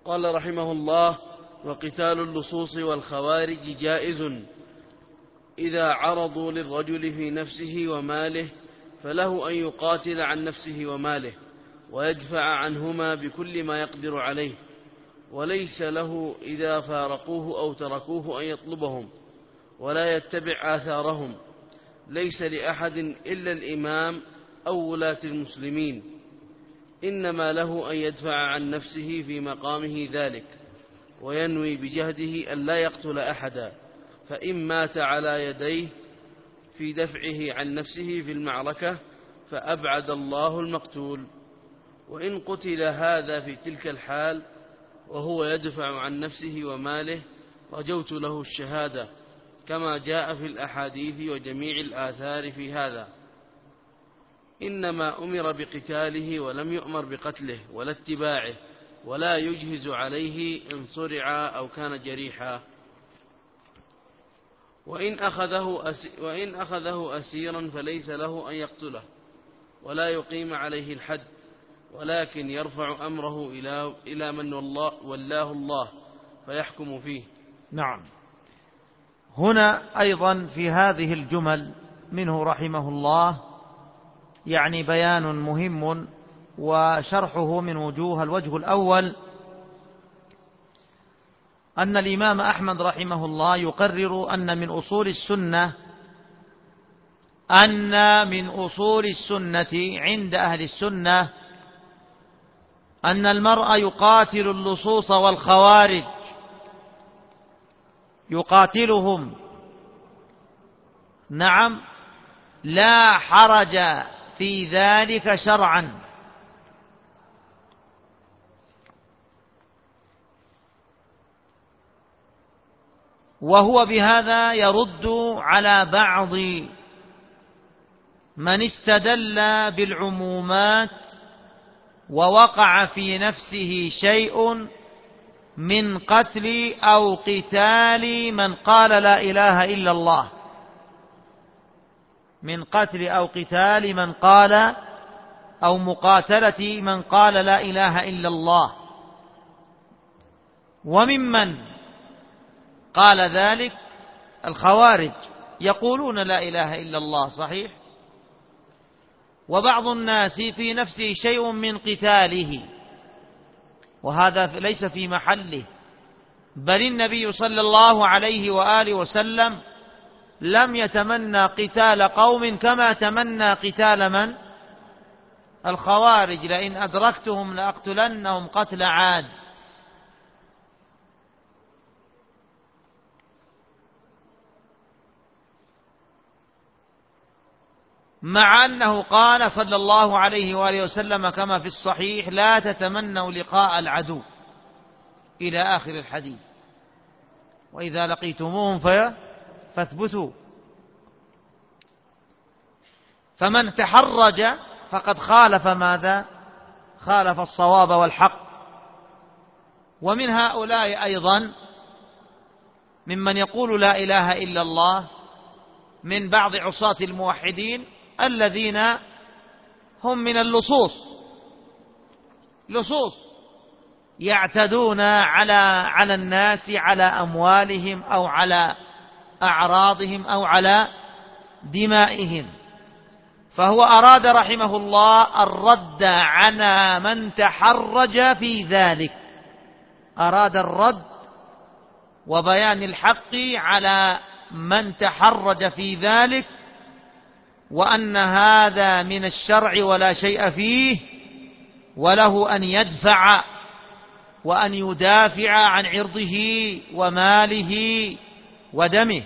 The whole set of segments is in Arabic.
قال رحمه الله: وقتال اللصوص والخوارج جائز إذا عرضوا للرجل في نفسه وماله، فله أن يقاتل عن نفسه وماله ويدفع عنهما بكل ما يقدر عليه، وليس له إذا فارقوه أو تركوه أن يطلبهم ولا يتبع آثارهم. ليس لأحد إلا الإمام أو ولاة المسلمين، إنما له أن يدفع عن نفسه في مقامه ذلك، وينوي بجهده أن لا يقتل أحدا، فإن مات على يديه في دفعه عن نفسه في المعركة فأبعد الله المقتول. وإن قتل هذا في تلك الحال وهو يدفع عن نفسه وماله رجوت له الشهادة، كما جاء في الأحاديث وجميع الآثار في هذا. إنما أمر بقتاله ولم يؤمر بقتله ولا اتباعه، ولا يجهز عليه إن صرع أو كان جريحا. وإن أخذه أسيرا فليس له أن يقتله ولا يقيم عليه الحد، ولكن يرفع أمره إلى من ولاه الله فيحكم فيه. نعم. هنا أيضا في هذه الجمل منه رحمه الله يعني بيان مهم وشرحه من وجوه. الوجه الأول أن الإمام أحمد رحمه الله يقرر أن من أصول السنة عند أهل السنة أن المرء يقاتل اللصوص والخوارج، يقاتلهم، نعم، لا حرج في ذلك شرعا، وهو بهذا يرد على بعض من استدل بالعمومات ووقع في نفسه شيء من قتل أو قتال من قال لا إله إلا الله، من قتل أو قتال من قال أو مقاتلة من قال لا إله إلا الله. وممن قال ذلك الخوارج يقولون لا إله إلا الله صحيح، وبعض الناس في نفسه شيء من قتاله، وهذا ليس في محله، بل النبي صلى الله عليه وآله وسلم لم يتمنى قتال قوم كما تمنى قتال من؟ الخوارج: لئن أدركتهم لأقتلنهم قتل عاد. مع أنه قال صلى الله عليه وآله وسلم كما في الصحيح: لا تتمنوا لقاء العدو، إلى آخر الحديث، وإذا لقيتموهم فاثبتوا. فمن تحرج فقد خالف ماذا؟ خالف الصواب والحق. ومن هؤلاء أيضا ممن يقول لا إله إلا الله من بعض عصاة الموحدين الذين هم من لصوص يعتدون على الناس، على أموالهم أو على أعراضهم أو على دمائهم. فهو أراد رحمه الله الرد على من تحرج في ذلك، أراد الرد وبيان الحق على من تحرج في ذلك، وأن هذا من الشرع ولا شيء فيه، وله أن يدفع وأن يدافع عن عرضه وماله ودمه.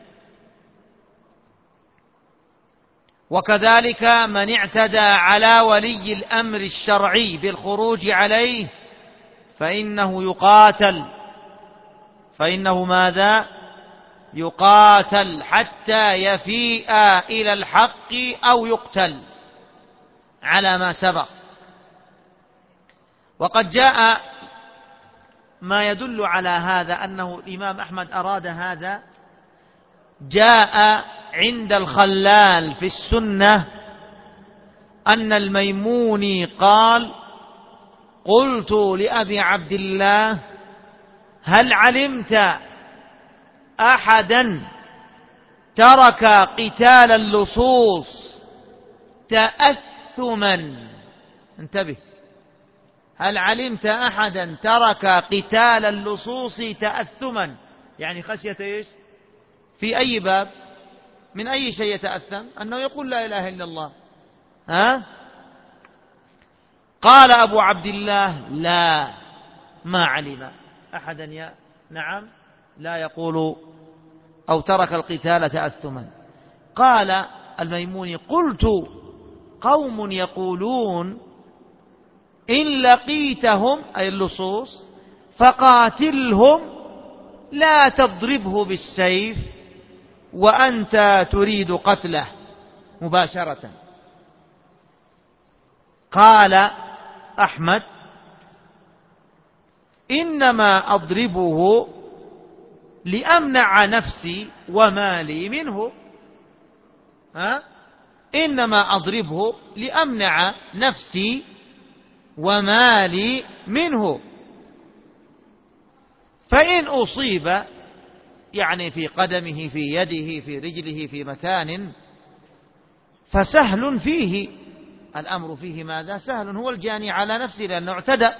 وكذلك من اعتدى على ولي الأمر الشرعي بالخروج عليه فإنه يقاتل، فإنه ماذا؟ يقاتل حتى يفيء إلى الحق أو يقتل على ما سبق. وقد جاء ما يدل على هذا أنه الإمام أحمد أراد هذا. جاء عند الخلال في السنة أن الميموني قال: قلت لأبي عبد الله: هل علمت أحدا ترك قتال اللصوص تأثما؟ انتبه، هل علمت أحدا ترك قتال اللصوص تأثما، يعني خشية إيش؟ في أي باب؟ من أي شيء يتأثم؟ أنه يقول لا إله إلا الله. قال أبو عبد الله: لا، ما علم أحدا نعم لا يقول أو ترك القتال تأثما. قال الميموني: قلت: قوم يقولون إن لقيتهم أي اللصوص فقاتلهم لا تضربه بالسيف وأنت تريد قتله مباشرة. قال أحمد: إنما أضربه لأمنع نفسي ومالي منه. إنما أضربه لأمنع نفسي ومالي منه، فإن أصيب يعني في قدمه، في يده، في رجله، في مكان، فسهل فيه الأمر، فيه ماذا؟ سهل، هو الجاني على نفسه لأنه اعتدى.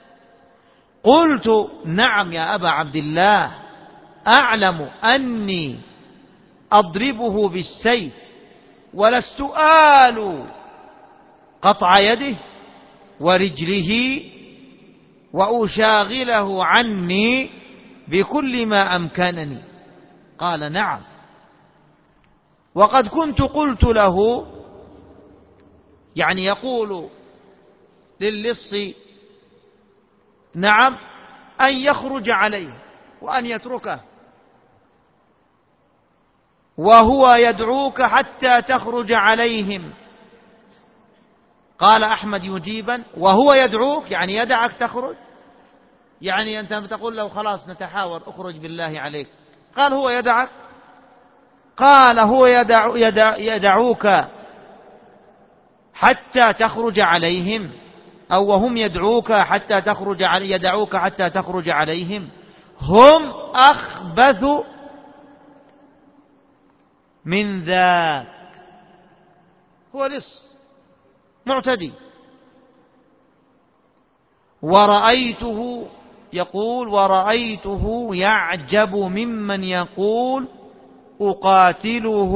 قلت: نعم يا أبا عبد الله، أعلم أني أضربه بالسيف ولست آل قطع يده ورجله وأشاغله عني بكل ما أمكنني. قال: نعم، وقد كنت قلت له، يعني يقول للص نعم أن يخرج عليه وأن يتركه، وهو يدعوك حتى تخرج عليهم. قال أحمد مجيبا: وهو يدعوك يعني يدعك تخرج؟ يعني أنت تقول له خلاص نتحاور اخرج بالله عليك. قال: هو يدعك؟ قال: هو يدعوك حتى تخرج عليهم، أو وهم يدعوك حتى تخرج يدعوك حتى تخرج عليهم. هم أخبث من ذاك. هو لص معتدي. ورأيته يقول: ورأيته يعجب ممن يقول أقاتله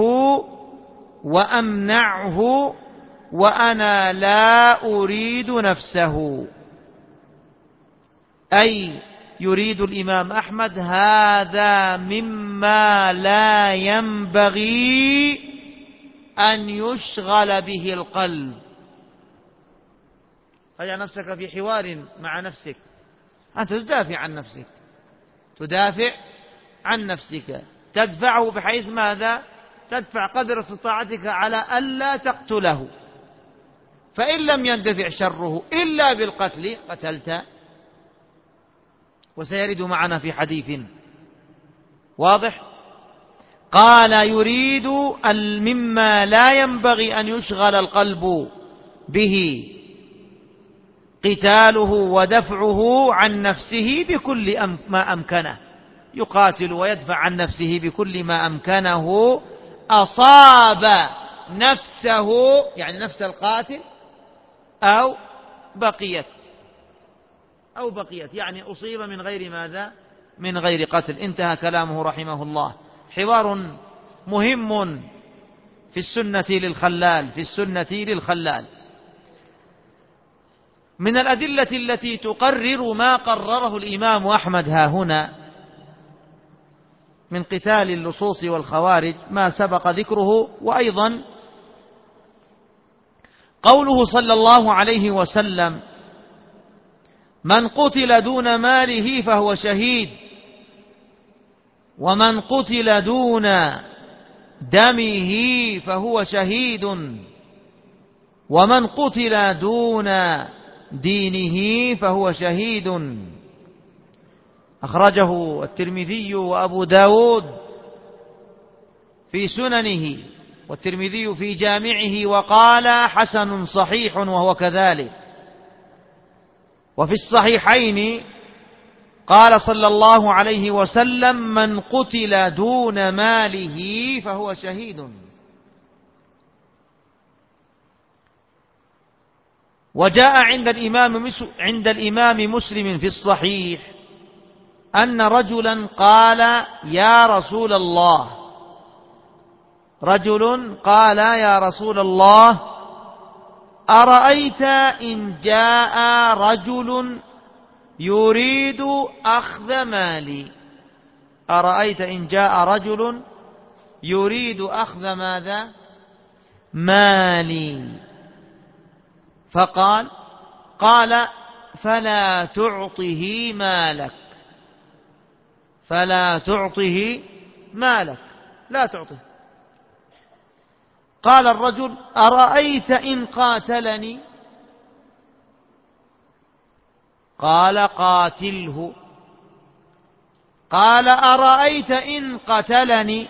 وأمنعه وأنا لا أريد نفسه. أي يريد الإمام أحمد هذا مما لا ينبغي أن يشغل به القلب. فجأ نفسك في حوار مع نفسك، أنت تدافع عن نفسك، تدافع عن نفسك، تدفعه بحيث ماذا؟ تدفع قدر استطاعتك على ألا تقتله، فإن لم يندفع شره إلا بالقتل قتلت. وسيرد معنا في حديث واضح. قال: يريد مما لا ينبغي أن يشغل القلب به قتاله ودفعه عن نفسه بكل ما أمكنه. يقاتل ويدفع عن نفسه بكل ما أمكنه. أصاب نفسه يعني نفس القاتل أو بقيت يعني أصيب من غير ماذا؟ من غير قتل. انتهى كلامه رحمه الله. حوار مهم في السنة للخلال. من الأدلة التي تقرر ما قرره الإمام أحمد ها هنا من قتال اللصوص والخوارج ما سبق ذكره، وأيضا قوله صلى الله عليه وسلم: من قتل دون ماله فهو شهيد، ومن قتل دون دمه فهو شهيد، ومن قتل دون دينه فهو شهيد. أخرجه الترمذي وأبو داود في سننه، والترمذي في جامعه، وقال: حسن صحيح، وهو كذلك. وفي الصحيحين قال صلى الله عليه وسلم: من قتل دون ماله فهو شهيد. وجاء عند الإمام مسلم في الصحيح أن رجلا قال: يا رسول الله، رجل قال: يا رسول الله، أرأيت إن جاء رجل يريد أخذ مالي؟ أرأيت إن جاء رجل يريد أخذ ماذا؟ مالي. قال: فلا تعطه مالك، فلا تعطه مالك، لا تعطه. قال الرجل: أرأيت إن قاتلني؟ قال: قاتله. قال: أرأيت إن قتلني؟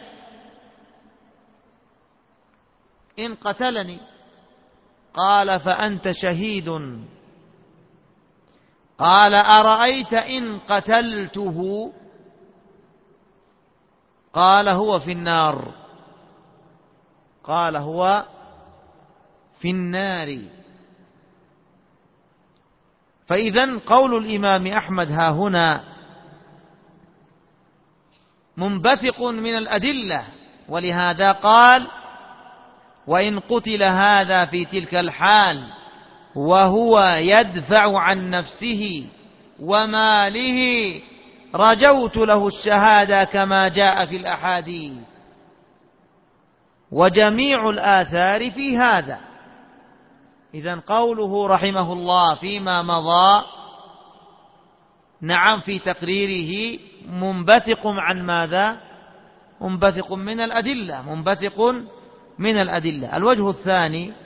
إن قتلني. قال: فأنت شهيد. قال: أرأيت إن قتلته؟ قال: هو في النار. قال: هو في النار. فإذن قول الإمام أحمد ها هنا منبثق من الأدلة، ولهذا قال: وإن قتل هذا في تلك الحال وهو يدفع عن نفسه وماله رجوت له الشهادة كما جاء في الأحاديث. وجميع الآثار في هذا. إذن قوله رحمه الله فيما مضى نعم في تقريره منبثق عن ماذا؟ منبثق من الأدلة، منبثق من الأدلة. الوجه الثاني